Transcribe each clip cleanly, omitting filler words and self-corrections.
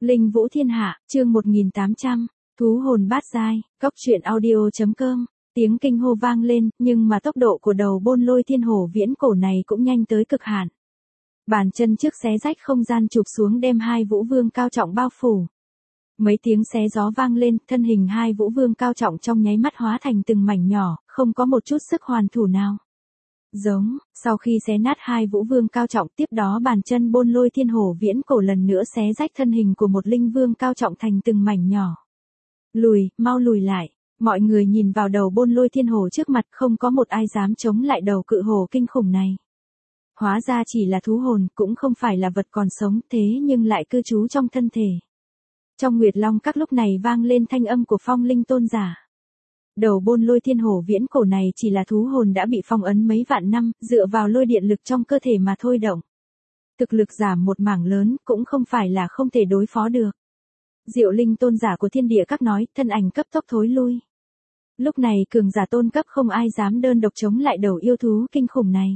Linh Vũ Thiên Hạ, chương 1800, thú hồn bát giai, cóc truyện audio.com. Tiếng kinh hô vang lên, nhưng mà tốc độ của đầu Bôn Lôi Thiên Hổ viễn cổ này cũng nhanh tới cực hạn. Bàn chân trước xé rách không gian chụp xuống đem hai vũ vương cao trọng bao phủ. Mấy tiếng xé gió vang lên, thân hình hai vũ vương cao trọng trong nháy mắt hóa thành từng mảnh nhỏ, không có một chút sức hoàn thủ nào. Giống, sau khi xé nát hai vũ vương cao trọng, tiếp đó bàn chân Bôn Lôi Thiên Hổ viễn cổ lần nữa xé rách thân hình của một linh vương cao trọng thành từng mảnh nhỏ. Lùi, mau lùi lại. Mọi người nhìn vào đầu Bôn Lôi Thiên Hổ trước mặt, không có một ai dám chống lại đầu cự hổ kinh khủng này. Hóa ra chỉ là thú hồn, cũng không phải là vật còn sống, thế nhưng lại cư trú trong thân thể. Trong Nguyệt Long Các lúc này vang lên thanh âm của Phong Linh tôn giả. Đầu Bôn Lôi Thiên Hổ viễn cổ này chỉ là thú hồn đã bị phong ấn mấy vạn năm, dựa vào lôi điện lực trong cơ thể mà thôi động. Thực lực giảm một mảng lớn, cũng không phải là không thể đối phó được. Diệu Linh tôn giả của Thiên Địa Các nói, thân ảnh cấp tốc thối lui. Lúc này cường giả tôn cấp không ai dám đơn độc chống lại đầu yêu thú kinh khủng này.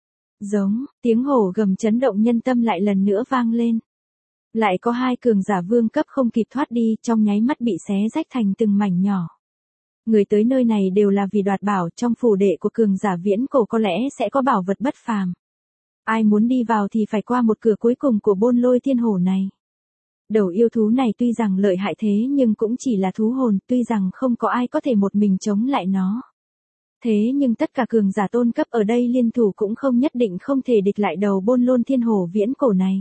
Giống, tiếng hổ gầm chấn động nhân tâm lại lần nữa vang lên. Lại có hai cường giả vương cấp không kịp thoát đi, trong nháy mắt bị xé rách thành từng mảnh nhỏ. Người tới nơi này đều là vì đoạt bảo, trong phủ đệ của cường giả viễn cổ có lẽ sẽ có bảo vật bất phàm. Ai muốn đi vào thì phải qua một cửa cuối cùng của Bôn Lôi Thiên Hổ này. Đầu yêu thú này tuy rằng lợi hại thế nhưng cũng chỉ là thú hồn, tuy rằng không có ai có thể một mình chống lại nó. Thế nhưng tất cả cường giả tôn cấp ở đây liên thủ cũng không nhất định không thể địch lại đầu Bôn Lôi Thiên Hổ viễn cổ này.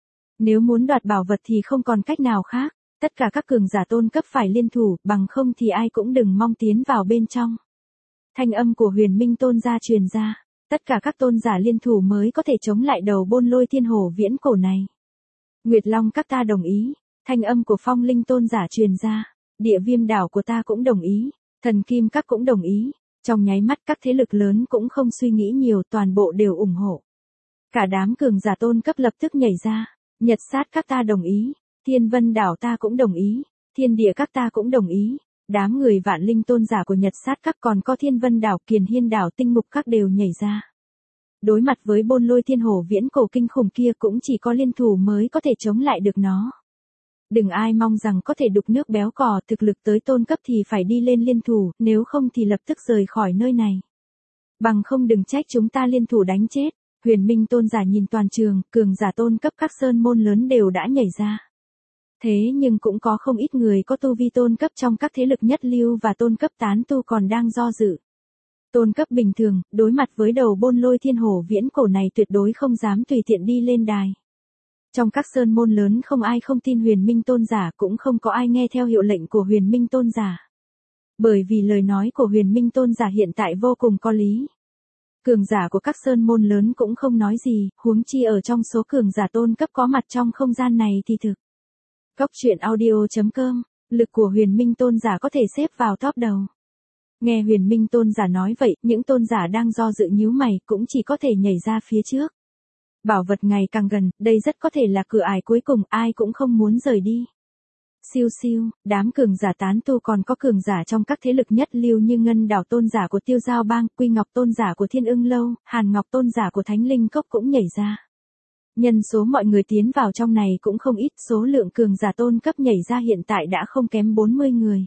Nếu muốn đoạt bảo vật thì không còn cách nào khác, tất cả các cường giả tôn cấp phải liên thủ, bằng không thì ai cũng đừng mong tiến vào bên trong. Thanh âm của Huyền Minh tôn gia truyền ra, tất cả các tôn giả liên thủ mới có thể chống lại đầu Bôn Lôi Thiên Hổ viễn cổ này. Nguyệt Long Các ta đồng ý, thanh âm của Phong Linh tôn giả truyền ra, Địa Viêm đảo của ta cũng đồng ý, Thần Kim Các cũng đồng ý. Trong nháy mắt các thế lực lớn cũng không suy nghĩ nhiều, toàn bộ đều ủng hộ. Cả đám cường giả tôn cấp lập tức nhảy ra, Nhật Sát Các ta đồng ý, Thiên Vân đảo ta cũng đồng ý, Thiên Địa Các ta cũng đồng ý. Đám người Vạn Linh tôn giả của Nhật Sát Các còn có Thiên Vân đảo, Kiền Hiên đảo, Tinh Mục Các đều nhảy ra. Đối mặt với Bôn Lôi Thiên Hổ viễn cổ kinh khủng kia cũng chỉ có liên thủ mới có thể chống lại được nó. Đừng ai mong rằng có thể đục nước béo cò, thực lực tới tôn cấp thì phải đi lên liên thủ, nếu không thì lập tức rời khỏi nơi này. Bằng không đừng trách chúng ta liên thủ đánh chết. Huyền Minh tôn giả nhìn toàn trường, cường giả tôn cấp các sơn môn lớn đều đã nhảy ra. Thế nhưng cũng có không ít người có tu vi tôn cấp trong các thế lực nhất lưu và tôn cấp tán tu còn đang do dự. Tôn cấp bình thường, đối mặt với đầu Bôn Lôi Thiên Hổ viễn cổ này tuyệt đối không dám tùy tiện đi lên đài. Trong các sơn môn lớn không ai không tin Huyền Minh tôn giả, cũng không có ai nghe theo hiệu lệnh của Huyền Minh tôn giả. Bởi vì lời nói của Huyền Minh tôn giả hiện tại vô cùng có lý. Cường giả của các sơn môn lớn cũng không nói gì, huống chi ở trong số cường giả tôn cấp có mặt trong không gian này thì thực. Cóc truyện audio.com, lực của Huyền Minh tôn giả có thể xếp vào top đầu. Nghe Huyền Minh tôn giả nói vậy, những tôn giả đang do dự nhíu mày cũng chỉ có thể nhảy ra phía trước. Bảo vật ngày càng gần, đây rất có thể là cửa ải cuối cùng, ai cũng không muốn rời đi. Siêu siêu, đám cường giả tán tu còn có cường giả trong các thế lực nhất lưu như Ngân đảo tôn giả của Tiêu Giao Bang, Quy Ngọc tôn giả của Thiên Ưng Lâu, Hàn Ngọc tôn giả của Thánh Linh Cốc cũng nhảy ra. Nhân số mọi người tiến vào trong này cũng không ít, số lượng cường giả tôn cấp nhảy ra hiện tại đã không kém 40 người.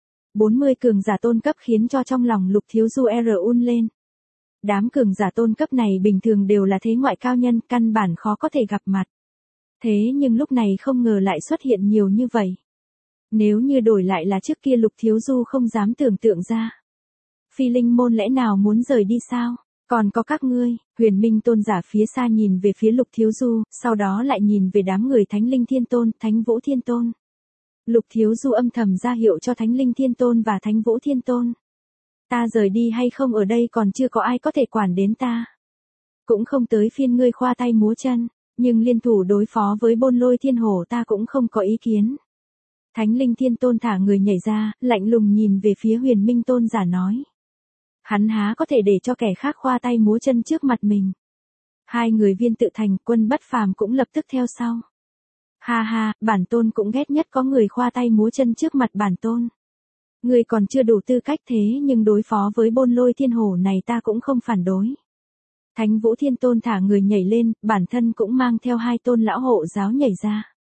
40 cường giả tôn cấp khiến cho trong lòng Lục Thiếu Du run lên. Đám cường giả tôn cấp này bình thường đều là thế ngoại cao nhân, căn bản khó có thể gặp mặt. Thế nhưng lúc này không ngờ lại xuất hiện nhiều như vậy. Nếu như đổi lại là trước kia Lục Thiếu Du không dám tưởng tượng ra. Phi Linh môn lẽ nào muốn rời đi sao? Còn có các ngươi. Huyền Minh tôn giả phía xa nhìn về phía Lục Thiếu Du, sau đó lại nhìn về đám người Thánh Linh Thiên Tôn, Thánh Vũ Thiên Tôn. Lục Thiếu Du âm thầm ra hiệu cho Thánh Linh Thiên Tôn và Thánh Vũ Thiên Tôn. Ta rời đi hay không ở đây còn chưa có ai có thể quản đến ta. Cũng không tới phiên ngươi khoa tay múa chân, nhưng liên thủ đối phó với Bôn Lôi Thiên Hổ ta cũng không có ý kiến. Thánh Linh Thiên Tôn thả người nhảy ra, lạnh lùng nhìn về phía Huyền Minh tôn giả nói. Hắn há có thể để cho kẻ khác khoa tay múa chân trước mặt mình. Hai người Viên Tự Thành, Quân Bất Phàm cũng lập tức theo sau. Ha ha, bản tôn cũng ghét nhất có người khoa tay múa chân trước mặt bản tôn. Người còn chưa đủ tư cách thế nhưng đối phó với Bôn Lôi Thiên Hổ này ta cũng không phản đối. Thánh Vũ Thiên Tôn thả người nhảy lên, bản thân cũng mang theo hai tôn lão hộ giáo nhảy ra.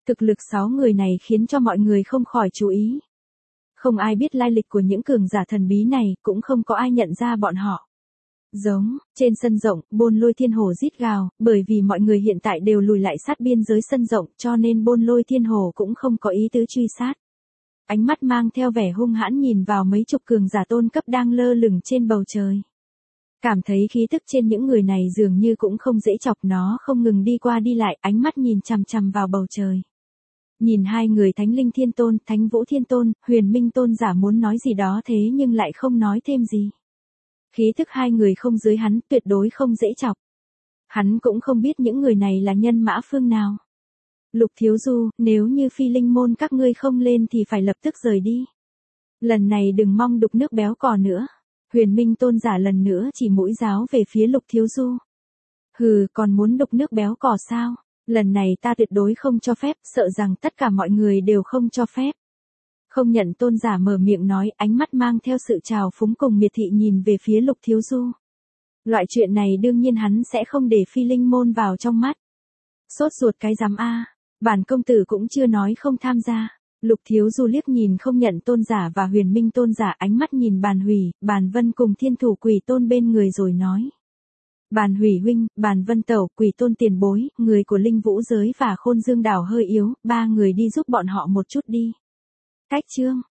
Thực lực 6 người này khiến cho mọi người không khỏi chú ý. Không ai biết lai lịch của những cường giả thần bí này, cũng không có ai nhận ra bọn họ. Giống, trên sân rộng, Bôn Lôi Thiên Hổ rít gào, bởi vì mọi người hiện tại đều lùi lại sát biên giới sân rộng, cho nên Bôn Lôi Thiên Hổ cũng không có ý tứ truy sát. Ánh mắt mang theo vẻ hung hãn nhìn vào mấy chục cường giả tôn cấp đang lơ lửng trên bầu trời. Cảm thấy khí tức trên những người này dường như cũng không dễ chọc, nó không ngừng đi qua đi lại, ánh mắt nhìn chằm chằm vào bầu trời. Nhìn hai người Thánh Linh Thiên Tôn, Thánh Vũ Thiên Tôn, Huyền Minh Tôn giả muốn nói gì đó thế nhưng lại không nói thêm gì. Khí thức hai người không dưới hắn, tuyệt đối không dễ chọc. Hắn cũng không biết những người này là nhân mã phương nào. Lục Thiếu Du, nếu như Phi Linh môn các ngươi không lên thì phải lập tức rời đi. Lần này đừng mong đục nước béo cò nữa. Huyền Minh Tôn giả lần nữa chỉ mũi giáo về phía Lục Thiếu Du. Hừ, còn muốn đục nước béo cò sao? Lần này ta tuyệt đối không cho phép, sợ rằng tất cả mọi người đều không cho phép. Không nhận tôn giả mở miệng nói, ánh mắt mang theo sự trào phúng cùng miệt thị nhìn về phía Lục Thiếu Du. Loại chuyện này đương nhiên hắn sẽ không để Phi Linh môn vào trong mắt. Sốt ruột cái dám a, bản công tử cũng chưa nói không tham gia. Lục Thiếu Du liếc nhìn không nhận tôn giả và Huyền Minh Tôn giả, ánh mắt nhìn Bàn Hủy, Bàn Vân cùng Thiên Thủ Quỷ Tôn bên người rồi nói. Bàn Hủy huynh, Bàn Vân tẩu, Quỷ Tôn tiền bối, người của Linh Vũ giới và Khôn Dương đảo hơi yếu, ba người đi giúp bọn họ một chút đi. Cách chương